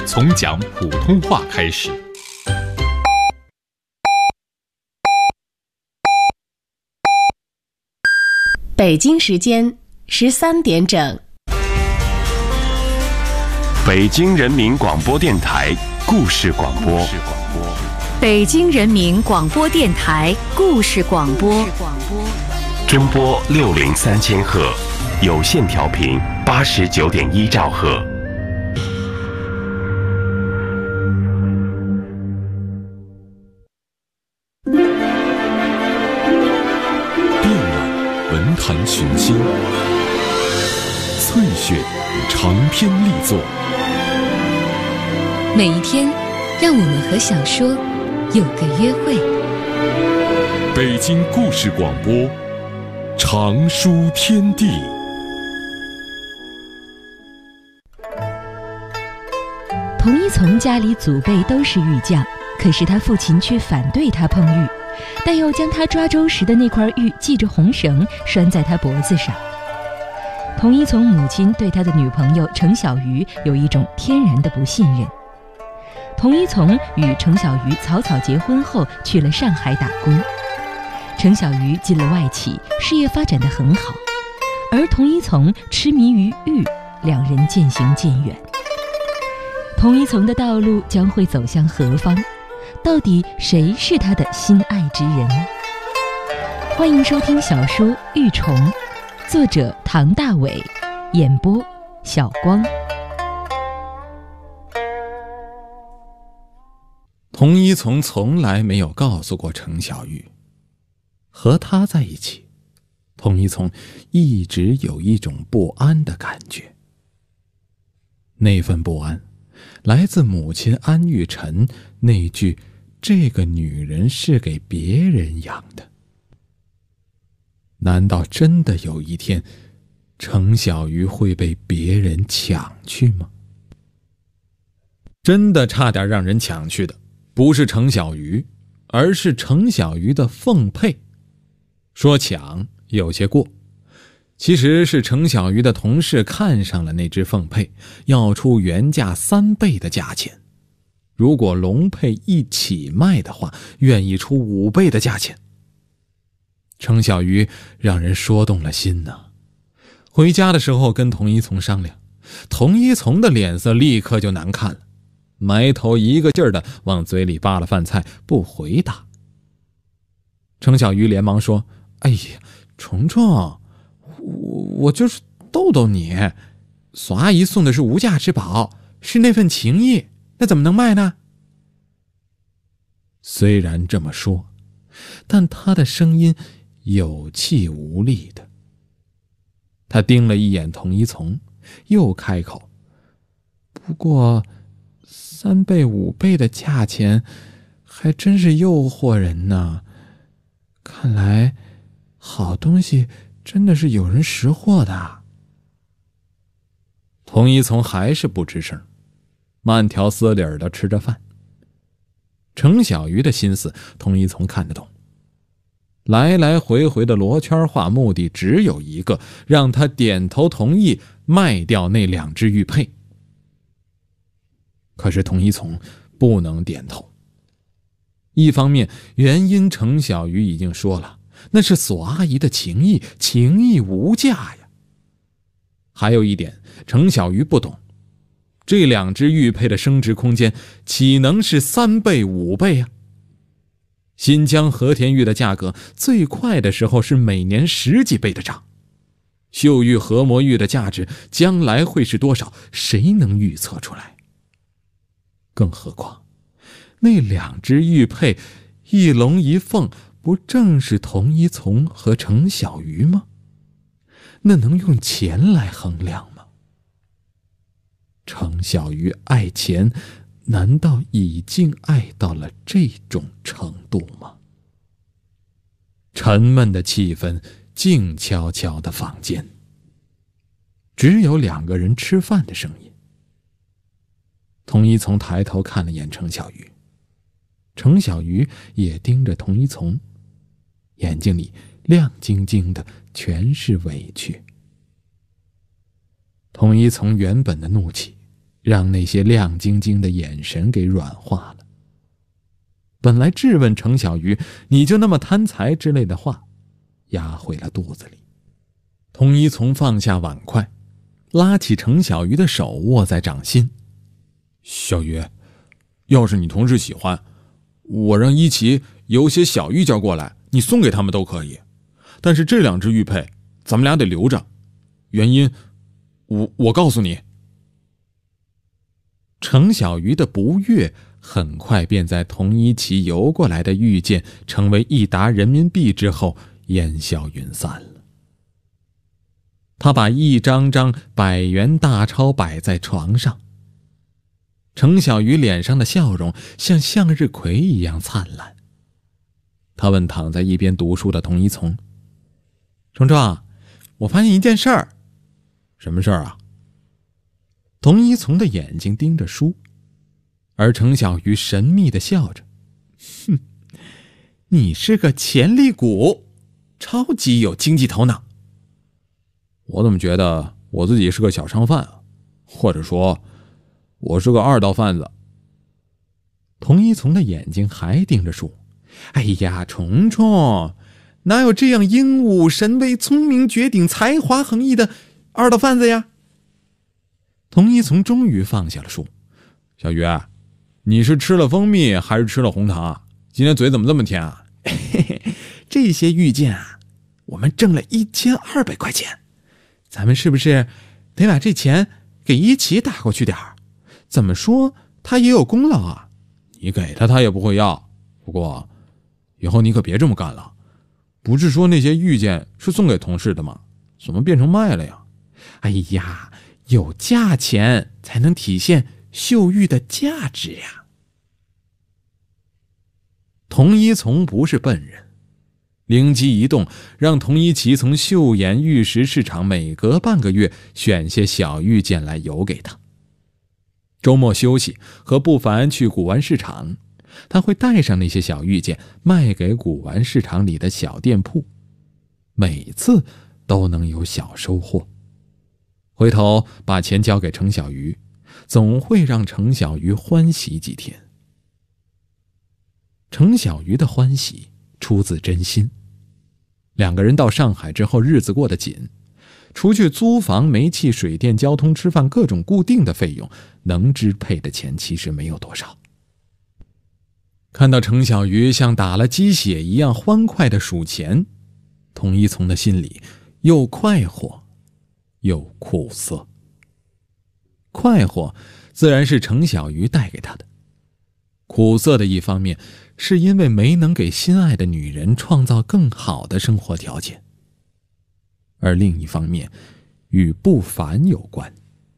从讲普通话开始。 北京时间13点整。 北京人民广播电台故事广播。 北京人民广播电台故事广播。 中波603000赫，有线调频89.1兆赫。 电缆文坛群星，翠雪长篇力作。 每一天，让我们和小说有个约会。 北京故事广播，长书天地。 童一从家里祖辈都是玉匠，可是他父亲却反对他碰玉，但又将他抓周时的那块玉系着红绳拴在他脖子上。童一从母亲对他的女朋友程小鱼有一种天然的不信任。童一从与程小鱼草草结婚后去了上海打工，程小鱼进了外企，事业发展得很好，而童一从痴迷于玉，两人渐行渐远。童一从的道路将会走向何方？到底谁是他的心爱之人？欢迎收听小说《玉虫》，作者唐大伟，演播小光。 童一从从来没有告诉过程小玉，和他在一起，童一从一直有一种不安的感觉。那份不安来自母亲安玉宸那句“这个女人是给别人养的”。难道真的有一天，程小鱼会被别人抢去吗？真的差点让人抢去的不是程小鱼，而是程小鱼的凤佩。说抢有些过，其实是程小鱼的同事看上了那只凤佩，要出原价3倍的价钱。如果龙佩一起卖的话，愿意出5倍的价钱。程小鱼让人说动了心呢。回家的时候跟童一从商量，童一从的脸色立刻就难看了，埋头一个劲儿的往嘴里扒了饭菜，不回答。程小鱼连忙说：“哎呀，虫虫，我就是逗逗你，索阿姨送的是无价之宝，是那份情谊，那怎么能卖呢？”虽然这么说，但他的声音有气无力的。他盯了一眼童一从，又开口：“不过3倍5倍的价钱还真是诱惑人呢，看来好东西真的是有人识货的。”童一从还是不吱声，慢条斯理地吃着饭。程小鱼的心思童一从看得懂，来来回回的罗圈话目的只有一个，让他点头同意卖掉那2只玉佩。可是童一从不能点头。一方面，原因程小鱼已经说了，那是索阿姨的情谊，情谊无价呀。还有一点，程小鱼不懂，这2只玉佩的升值空间岂能是3倍5倍啊？新疆和田玉的价格最快的时候是每年10几倍的涨，秀玉和魔玉的价值将来会是多少，谁能预测出来？更何况那2只玉佩，一龙一凤，不正是童一从和程小鱼吗？那能用钱来衡量吗？程小鱼爱钱，难道已经爱到了这种程度吗？沉闷的气氛，静悄悄的房间，只有2个人吃饭的声音。童一从抬头看了眼程小鱼，程小鱼也盯着童一从，眼睛里亮晶晶的全是委屈。童一从原本的怒气让那些亮晶晶的眼神给软化了。本来质问程小鱼你就那么贪财之类的话压回了肚子里。童一从放下碗筷，拉起程小鱼的手握在掌心。小鱼，要是你同事喜欢，我让一奇有些小玉件过来，你送给他们都可以。但是这2只玉佩咱们俩得留着，原因我告诉你。程小鱼的不悦很快便在童一奇邮过来的玉件成为1沓人民币之后烟消云散了。他把一张张100元大钞摆在床上，程小鱼脸上的笑容像向日葵一样灿烂。他问躺在一边读书的童一从：程壮，我发现一件事儿。什么事儿啊？童一从的眼睛盯着书，而程小鱼神秘地笑着：哼，你是个潜力股，超级有经济头脑。我怎么觉得我自己是个小商贩啊？或者说我是个2道贩子。童一从的眼睛还盯着书。哎呀，虫虫，哪有这样英武神威、聪明绝顶、才华横溢的2道贩子呀？童一从终于放下了书。小鱼，你是吃了蜂蜜还是吃了红糖啊？今天嘴怎么这么甜啊？嘿嘿，这些玉件啊，我们挣了1200块钱，咱们是不是得把这钱给一奇打过去点儿？怎么说他也有功劳啊。你给他也不会要，不过以后你可别这么干了。不是说那些玉件是送给同事的吗？怎么变成卖了呀？哎呀，有价钱才能体现绣玉的价值呀。童一从不是笨人，灵机一动，让童一奇从岫岩玉石市场每隔半个月选些小玉件来邮给他。周末休息和不凡去古玩市场，他会带上那些小玉件卖给古玩市场里的小店铺，每次都能有小收获。回头把钱交给程小鱼，总会让程小鱼欢喜几天。程小鱼的欢喜出自真心。2个人到上海之后，日子过得紧，除去租房、煤气、水电、交通、吃饭各种固定的费用，能支配的钱其实没有多少。看到程小鱼像打了鸡血一样欢快地数钱，童一从的心里又快活又苦涩。快活自然是程小鱼带给他的，苦涩的一方面是因为没能给心爱的女人创造更好的生活条件，而另一方面与不凡有关。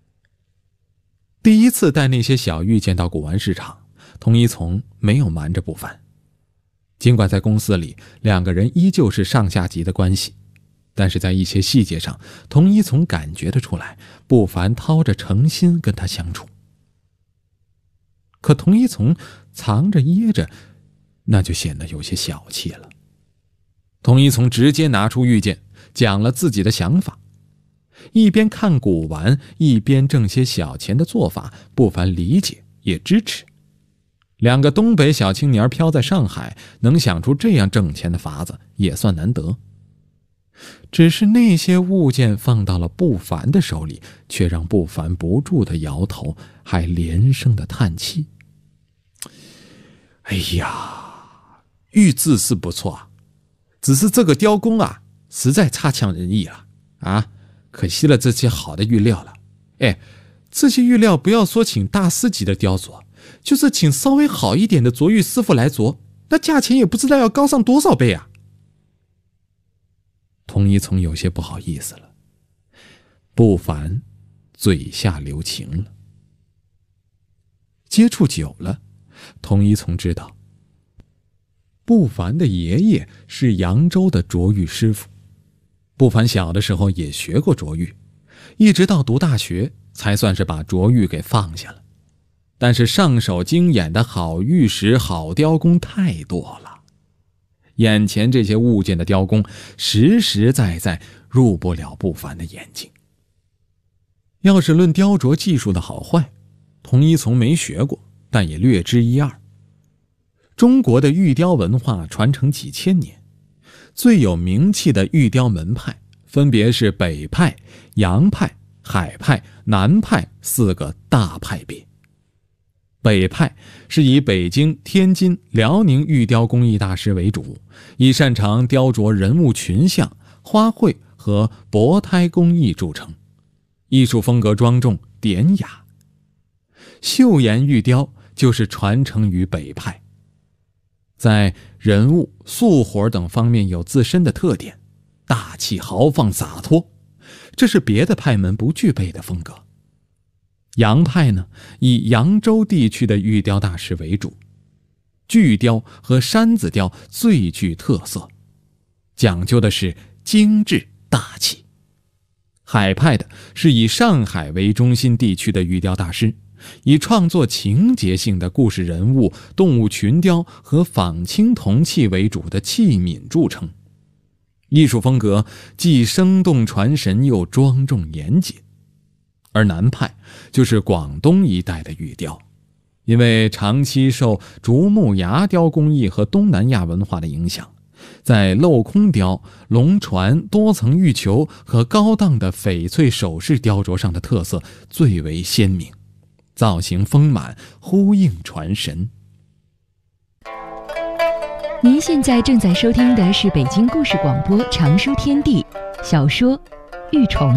第一次带那些小玉件到古玩市场，童一从没有瞒着不凡。尽管在公司里2个人依旧是上下级的关系，但是在一些细节上，童一从感觉得出来，不凡掏着诚心跟他相处。可童一从藏着掖着，那就显得有些小气了。童一从直接拿出玉件，讲了自己的想法。一边看古玩，一边挣些小钱的做法，不凡理解也支持。2个东北小青年飘在上海，能想出这样挣钱的法子，也算难得。只是那些物件放到了不凡的手里，却让不凡不住地摇头，还连声地叹气。哎呀，玉字是不错啊，只是这个雕工啊，实在差强人意了啊！可惜了这些好的玉料了。哎，这些玉料不要说请大师级的雕琢，就是请稍微好一点的琢玉师傅来琢，那价钱也不知道要高上多少倍啊！童一从有些不好意思了，不凡嘴下留情了。接触久了，童一从知道，不凡的爷爷是扬州的琢玉师傅。不凡小的时候也学过琢玉，一直到读大学才算是把琢玉给放下了。但是上手精眼的好玉石、好雕工太多了，眼前这些物件的雕工实实在在入不了不凡的眼睛。要是论雕琢技术的好坏， 童一从没学过，但也略知一二。中国的玉雕文化传承几千年，最有名气的玉雕门派分别是北派、洋派、海派、南派4个大派别。北派是以北京、天津、辽宁玉雕工艺大师为主，以擅长雕琢人物群像、花卉和薄胎工艺著称，艺术风格庄重典雅。岫岩玉雕就是传承于北派，在人物、素活等方面有自身的特点，大气豪放洒脱，这是别的派门不具备的风格。洋派呢，以扬州地区的玉雕大师为主，巨雕和山子雕最具特色，讲究的是精致大气。海派的是以上海为中心地区的玉雕大师，以创作情节性的故事人物、动物群雕和仿青铜器为主的器皿著称，艺术风格既生动传神又庄重严谨。而南派就是广东一带的玉雕，因为长期受竹木牙雕工艺和东南亚文化的影响，在镂空雕、龙船、多层玉球和高档的翡翠首饰雕琢上的特色最为鲜明，造型丰满，呼应传神。 您现在正在收听的是北京故事广播长书天地小说《玉虫》。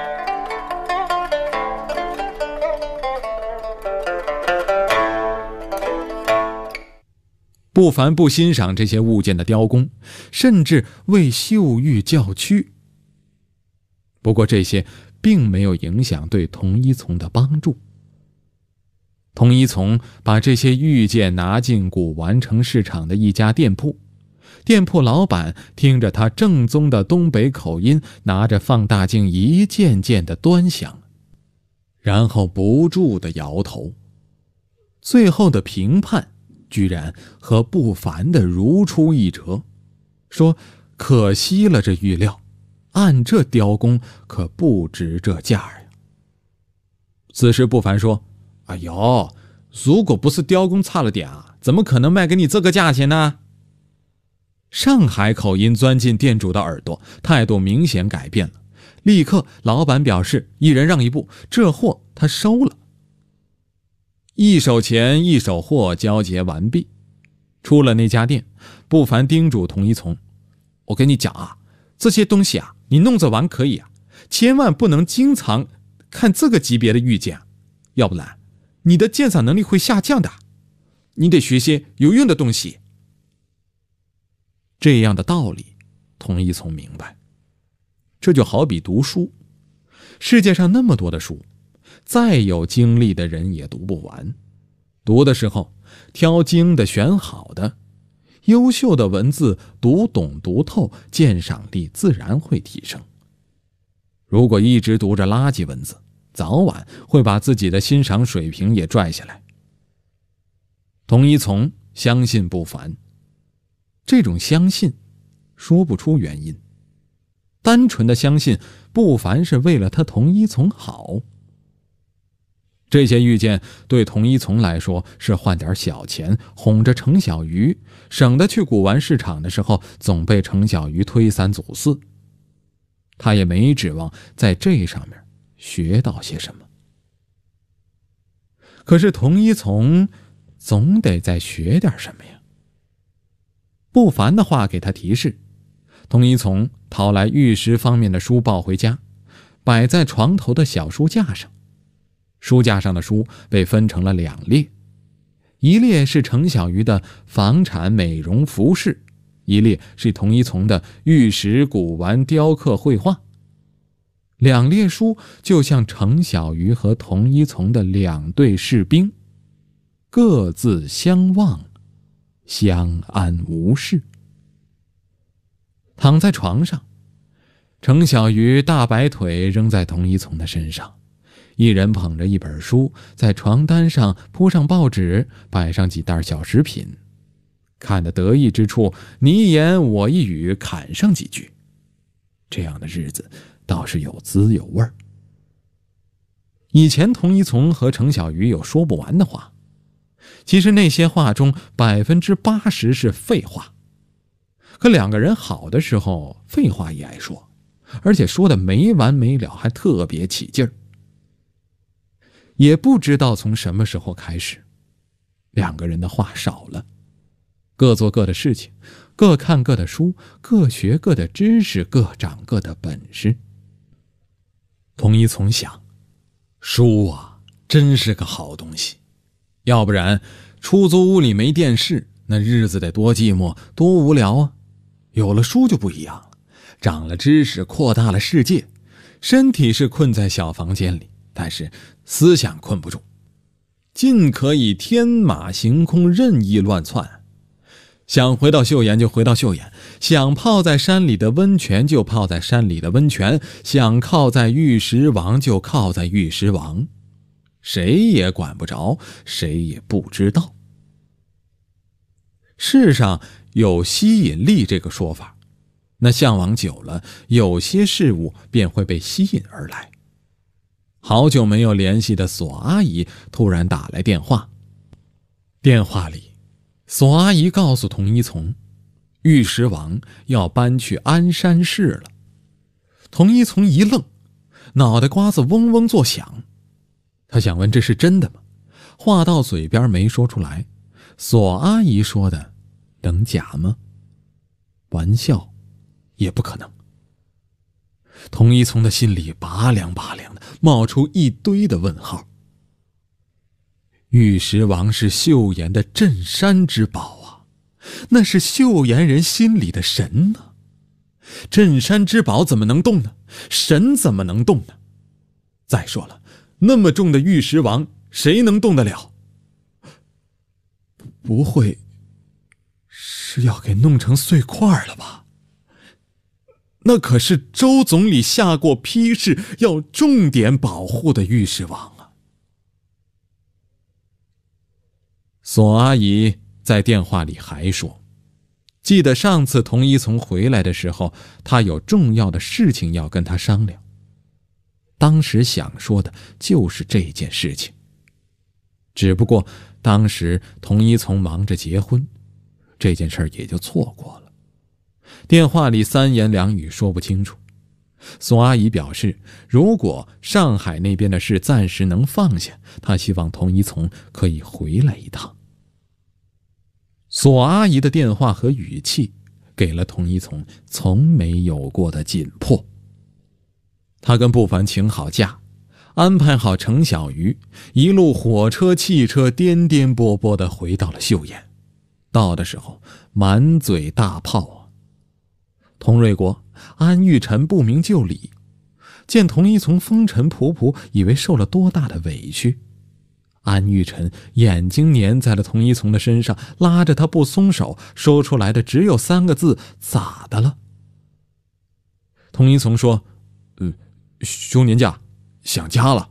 不凡不欣赏这些物件的雕工，甚至为岫玉叫屈。不过这些并没有影响对童一从的帮助。童一从把这些玉件拿进古玩城市场的一家店铺，店铺老板听着他正宗的东北口音，拿着放大镜一件件的端详，然后不住地摇头。最后的评判居然和不凡的如出一辙，说可惜了这玉料，按这雕工可不值这价呀。此时不凡说，哎呦，如果不是雕工差了点啊，怎么可能卖给你这个价钱呢？上海口音钻进店主的耳朵，态度明显改变了。立刻老板表示一人让一步，这货他收了。一手钱一手货交结完毕，出了那家店，不凡叮嘱童一从，我跟你讲啊，这些东西啊，你弄着玩可以啊，千万不能经常看这个级别的玉件，要不然你的鉴赏能力会下降的，你得学些有用的东西。这样的道理童一从明白，这就好比读书，世界上那么多的书，再有精力的人也读不完。读的时候挑精的选好的，优秀的文字读懂读透，鉴赏力自然会提升。如果一直读着垃圾文字，早晚会把自己的欣赏水平也拽下来。童一从相信不凡，这种相信说不出原因，单纯的相信不凡是为了他童一从好。这些玉件对童一从来说是换点小钱，哄着程小鱼，省得去古玩市场的时候总被程小鱼推三阻四。他也没指望在这上面学到些什么。可是童一从总得再学点什么呀？不凡的话给他提示，童一从讨来玉石方面的书抱回家，摆在床头的小书架上。书架上的书被分成了2列，一列是程小鱼的房产美容服饰，一列是童一从的玉石古玩雕刻绘画。2列书就像程小鱼和童一从的2队士兵，各自相望，相安无事。躺在床上，程小鱼大白腿扔在童一从的身上，一人捧着一本书，在床单上铺上报纸，摆上几袋小食品，看得得意之处，你一言我一语，砍上几句。这样的日子倒是有滋有味儿。 以前童一从和程小鱼有说不完的话，其实那些话中80%是废话。可两个人好的时候，废话也爱说，而且说的没完没了，还特别起劲儿。也不知道从什么时候开始，两个人的话少了，各做各的事情，各看各的书，各学各的知识，各长各的本事。童一从想，书啊，真是个好东西，要不然出租屋里没电视，那日子得多寂寞多无聊啊。有了书就不一样了，长了知识，扩大了世界。身体是困在小房间里，但是思想困不住，尽可以天马行空，任意乱窜。想回到岫岩就回到岫岩，想泡在山里的温泉就泡在山里的温泉，想靠在玉石王就靠在玉石王，谁也管不着，谁也不知道。世上有吸引力这个说法，那向往久了，有些事物便会被吸引而来。好久没有联系的索阿姨突然打来电话，电话里索阿姨告诉童一从，玉石王要搬去鞍山市了。童一从一愣，脑袋瓜子嗡嗡作响。他想问这是真的吗？话到嘴边没说出来。索阿姨说的能假吗？玩笑也不可能。童一从的心里拔凉拔凉的，冒出一堆的问号。玉石王是岫岩的镇山之宝啊，那是岫岩人心里的神呢。镇山之宝怎么能动呢？神怎么能动呢？再说了，那么重的玉石王，谁能动得了？不会是要给弄成碎块了吧？那可是周总理下过批示，要重点保护的玉石王啊。索阿姨在电话里还说，记得上次童一从回来的时候，他有重要的事情要跟他商量。当时想说的就是这件事情，只不过当时童一从忙着结婚，这件事也就错过了。电话里三言两语说不清楚。索阿姨表示，如果上海那边的事暂时能放下，她希望童一从可以回来一趟。索阿姨的电话和语气给了童一从从没有过的紧迫。他跟不凡请好假，安排好程小鱼，一路火车汽车颠颠簸簸地回到了岫岩。到的时候满嘴大炮啊！童瑞国、安玉宸不明就里，见童一从风尘仆仆，以为受了多大的委屈。安玉宸眼睛粘在了童一从的身上，拉着他不松手，说出来的只有3个字：咋的了？童一从说：休年假，想家了。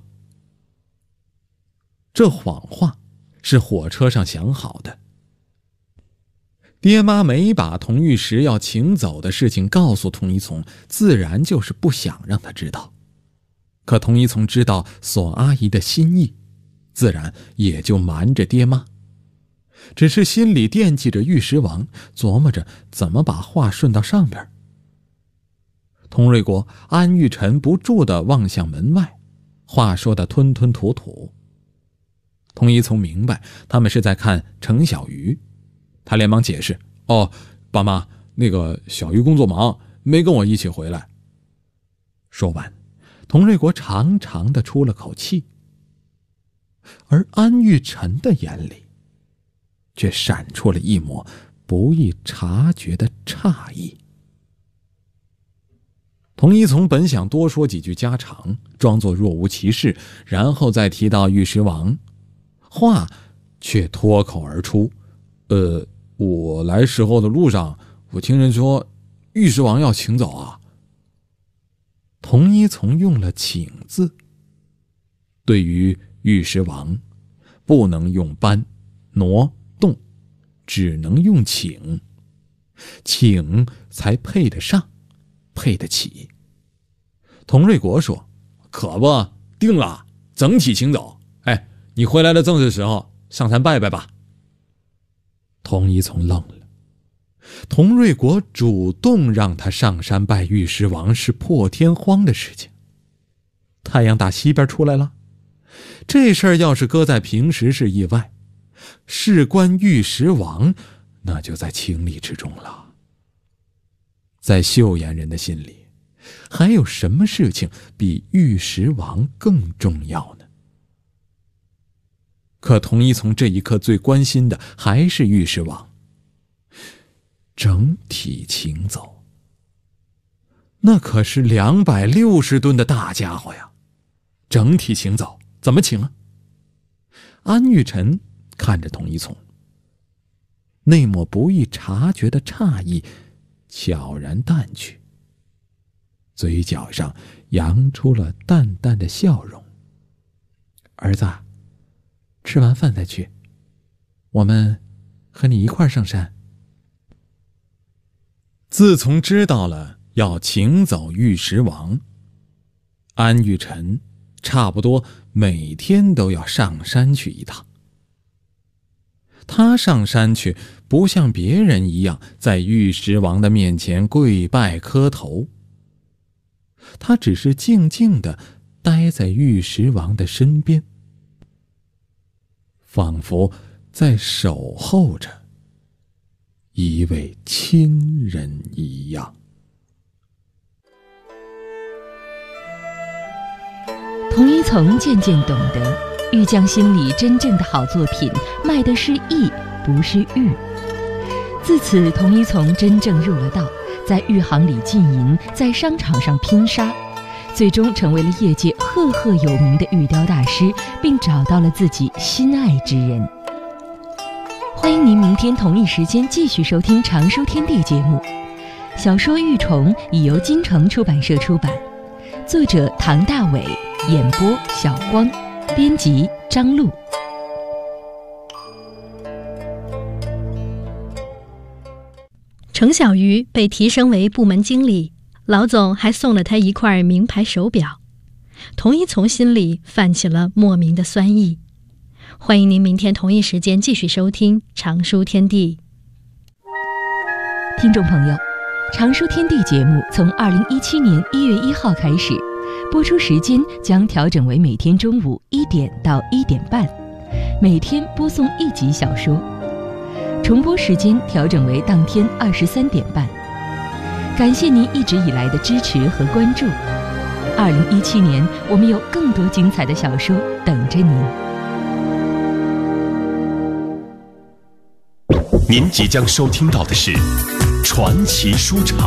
这谎话是火车上想好的。爹妈没把童玉石要请走的事情告诉童一从，自然就是不想让他知道。可童一从知道索阿姨的心意，自然也就瞒着爹妈，只是心里惦记着玉石王，琢磨着怎么把话顺到上边。童瑞国、安玉宸不住地望向门外，话说得吞吞吐吐。童一从明白他们是在看程小鱼，他连忙解释：爸妈，那个小鱼工作忙，没跟我一起回来。说完，童瑞国长长地出了口气，而安玉宸的眼里却闪出了一抹不易察觉的诧异。童一从本想多说几句家常，装作若无其事，然后再提到玉石王，话却脱口而出：我来时候的路上，我听人说玉石王要请走啊。童一从用了请字，对于玉石王不能用搬、挪、动，只能用请，请才配得上，配得起。童瑞国说：可不，定了， 整体请走。哎，你回来的正是时候，上山拜拜吧。童一从愣了。童瑞国主动让他上山拜玉石王是破天荒的事情。太阳打西边出来了，这事儿要是搁在平时是意外，事关玉石王，那就在情理之中了。在秀妍人的心里，还有什么事情比玉石王更重要呢？可童一从这一刻最关心的还是玉石王。整体请走，那可是260吨的大家伙呀！整体请走，怎么请啊？安玉晨看着童一从，那抹不易察觉的诧异悄然淡去，嘴角上扬出了淡淡的笑容。儿子，吃完饭再去，我们和你一块儿上山。自从知道了要请走玉石王，安玉晨差不多每天都要上山去一趟。他上山去不像别人一样在玉石王的面前跪拜磕头，他只是静静地待在玉石王的身边，仿佛在守候着一位亲人一样。 童一从渐渐懂得，玉匠心里真正的好作品卖的是艺，不是玉。自此，童一从真正入了道，在玉行里浸淫，在商场上拼杀，最终成为了业界赫赫有名的玉雕大师，并找到了自己心爱之人。欢迎您明天同一时间继续收听《常书天地》节目。小说《玉虫》已由京城出版社出版，作者唐大伟，演播小光，编辑张璐。 程小鱼被提升为部门经理，老总还送了他一块名牌手表。童一从心里泛起了莫名的酸意。欢迎您明天同一时间继续收听《常书天地》。 听众朋友，《常书天地》节目从2017年1月1号开始，播出时间将调整为每天中午1点到1点半，每天播送1集小说，重播时间调整为当天23点半。感谢您一直以来的支持和关注。2017年，我们有更多精彩的小说等着您。 您即将收听到的是传奇书场。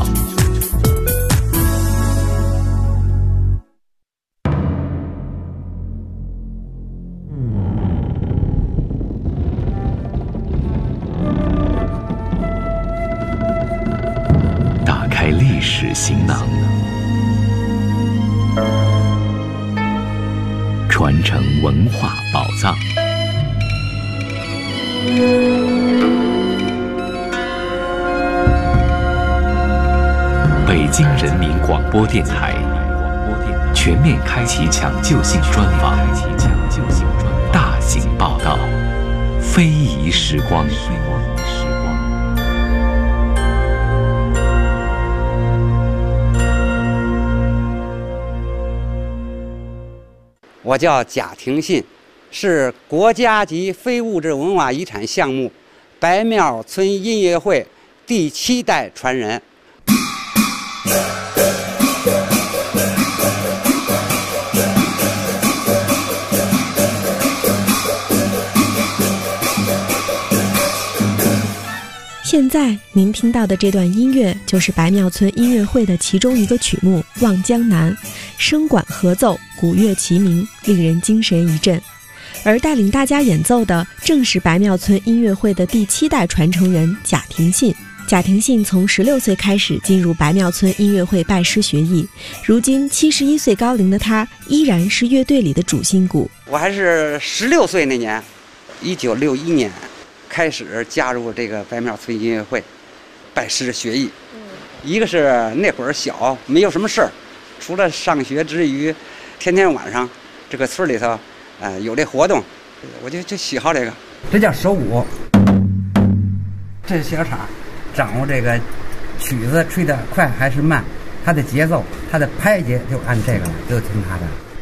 打开历史行囊，传承文化宝藏。北京人民广播电台全面开启抢救性专访，大型报道，非遗时光。 我叫贾廷信，是国家级非物质文化遗产项目白庙村音乐会第7代传人。 现在您听到的这段音乐就是白庙村音乐会的其中一个曲目《望江南》，声管合奏，鼓乐齐鸣，令人精神一振。而带领大家演奏的正是白庙村音乐会的第7代传承人贾廷信。贾廷信从16岁开始进入白庙村音乐会拜师学艺，如今71岁高龄的他依然是乐队里的主心骨。 我还是16岁那年，1961年开始加入这个白庙村音乐会，拜师学艺。一个是那会儿小，没有什么事儿，除了上学之余，天天晚上这个村里头，有这活动，我就喜好这个。这叫手鼓，这是小叉，掌握这个曲子吹得快还是慢，它的节奏，它的拍节就按这个了，就听它的。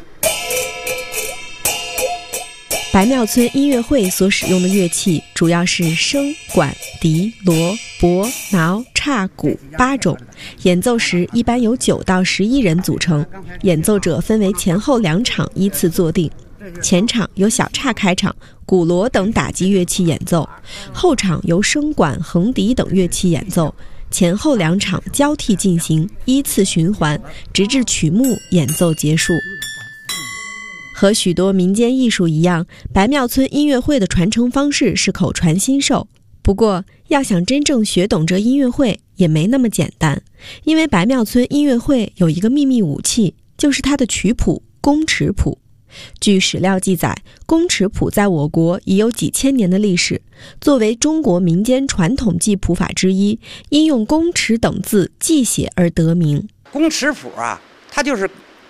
白庙村音乐会所使用的乐器主要是笙、管、笛、锣、钹、挠、叉、鼓8种，演奏时一般由9到11人组成，演奏者分为前后2场依次坐定。前场由小叉开场，鼓锣等打击乐器演奏，后场由笙管、横笛等乐器演奏，前后2场交替进行，依次循环，直至曲目演奏结束。和许多民间艺术一样，白庙村音乐会的传承方式是口传心授。不过，要想真正学懂这音乐会也没那么简单，因为白庙村音乐会有一个秘密武器，就是它的曲谱宫尺谱。据史料记载，宫尺谱在我国已有几千年的历史，作为中国民间传统记谱法之一，因用宫尺等字记写而得名。 宫尺谱啊，它就是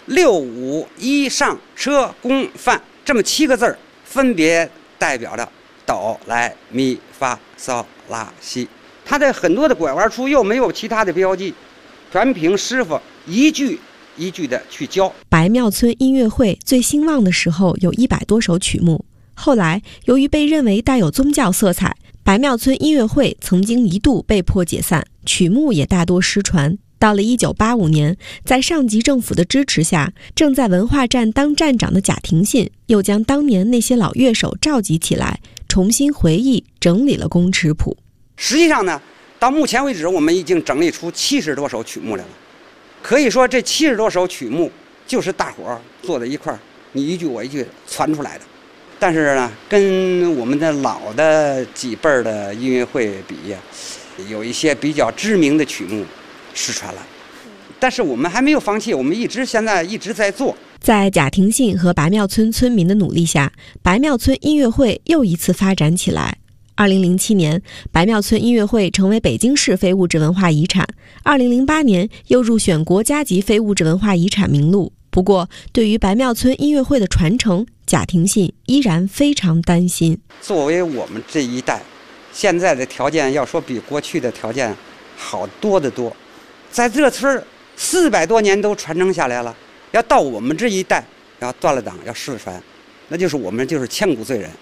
6、5、1上车宫范这么7个字儿，分别代表着哆来咪发嗦拉西。它的很多的拐弯处又没有其他的标记，全凭师傅一句一句的去教。 白庙村音乐会最兴旺的时候有100多首曲目，后来由于被认为带有宗教色彩，白庙村音乐会曾经一度被迫解散，曲目也大多失传。到了1985年，在上级政府的支持下，正在文化站当站长的贾廷信又将当年那些老乐手召集起来，重新回忆整理了宫尺谱。 实际上呢，到目前为止，我们已经整理出70多首曲目来了。可以说，这70多首曲目就是大伙儿坐在一块儿，你一句我一句传出来的。但是呢，跟我们的老的几辈儿的音乐会比呀，有一些比较知名的曲目失传了，但是我们还没有放弃，我们现在一直在做。 在贾廷信和白庙村村民的努力下，白庙村音乐会又一次发展起来。2007年，白庙村音乐会成为北京市非物质文化遗产，2008年又入选国家级非物质文化遗产名录。不过，对于白庙村音乐会的传承，贾廷信依然非常担心。 作为我们这一代，现在的条件要说比过去的条件好多得多。在这村400多年都传承下来了，要到我们这一代要断了档，要失传，那就是我们就是千古罪人。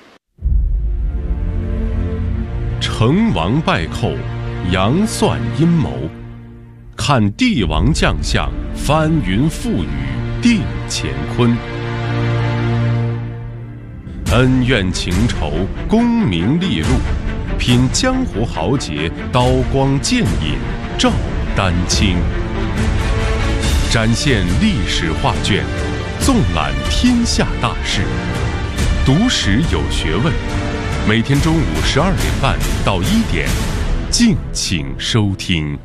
成王败寇，杨算阴谋，看帝王将相，翻云覆雨，定乾坤。恩怨情仇，功名利禄，品江湖豪杰，刀光剑影，照丹青。展现历史画卷，纵览天下大事，读史有学问。每天中午12点半到1点，敬请收听。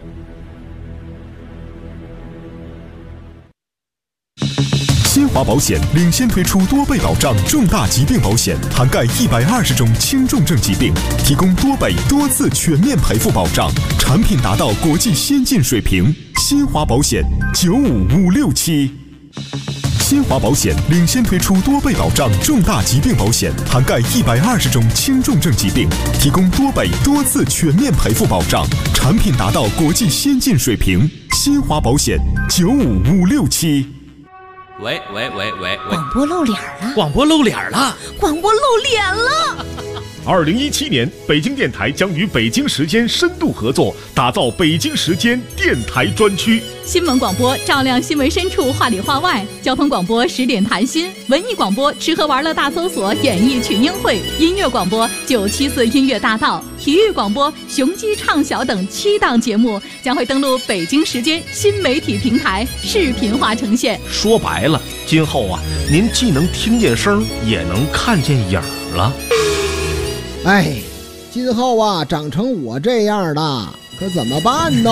新华保险领先推出多倍保障重大疾病保险，涵盖120种轻重症疾病，提供多倍多次全面赔付保障，产品达到国际先进水平。新华保险95567。新华保险领先推出多倍保障重大疾病保险，涵盖120种轻重症疾病，提供多倍多次全面赔付保障，产品达到国际先进水平。新华保险95567。 喂， 广播露脸了！ 广播露脸了！ 广播露脸了 ！2017年，北京电台将与北京时间深度合作，打造北京时间电台专区。 新闻广播照亮新闻深处，话里话外；交通广播10点谈心；文艺广播吃喝玩乐大搜索，演艺群英会；音乐广播974音乐大道；体育广播雄鸡唱晓等7档节目将会登陆北京时间新媒体平台，视频化呈现。 说白了，今后啊，您既能听见声，也能看见影了。 哎，今后啊，长成我这样的，可怎么办呢？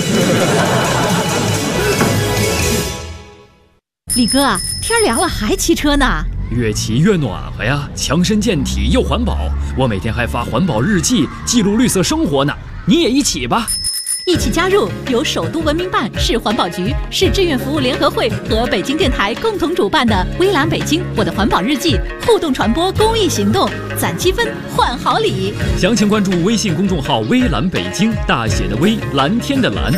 李哥，天凉了还骑车呢？ 越骑越暖和呀，强身健体又环保。我每天还发环保日记，记录绿色生活呢。你也一起吧。 一起加入由首都文明办、市环保局、市志愿服务联合会和北京电台共同主办的微蓝北京我的环保日记互动传播公益行动，攒积分换好礼。 详情关注微信公众号微蓝北京，大写的微，蓝天的蓝。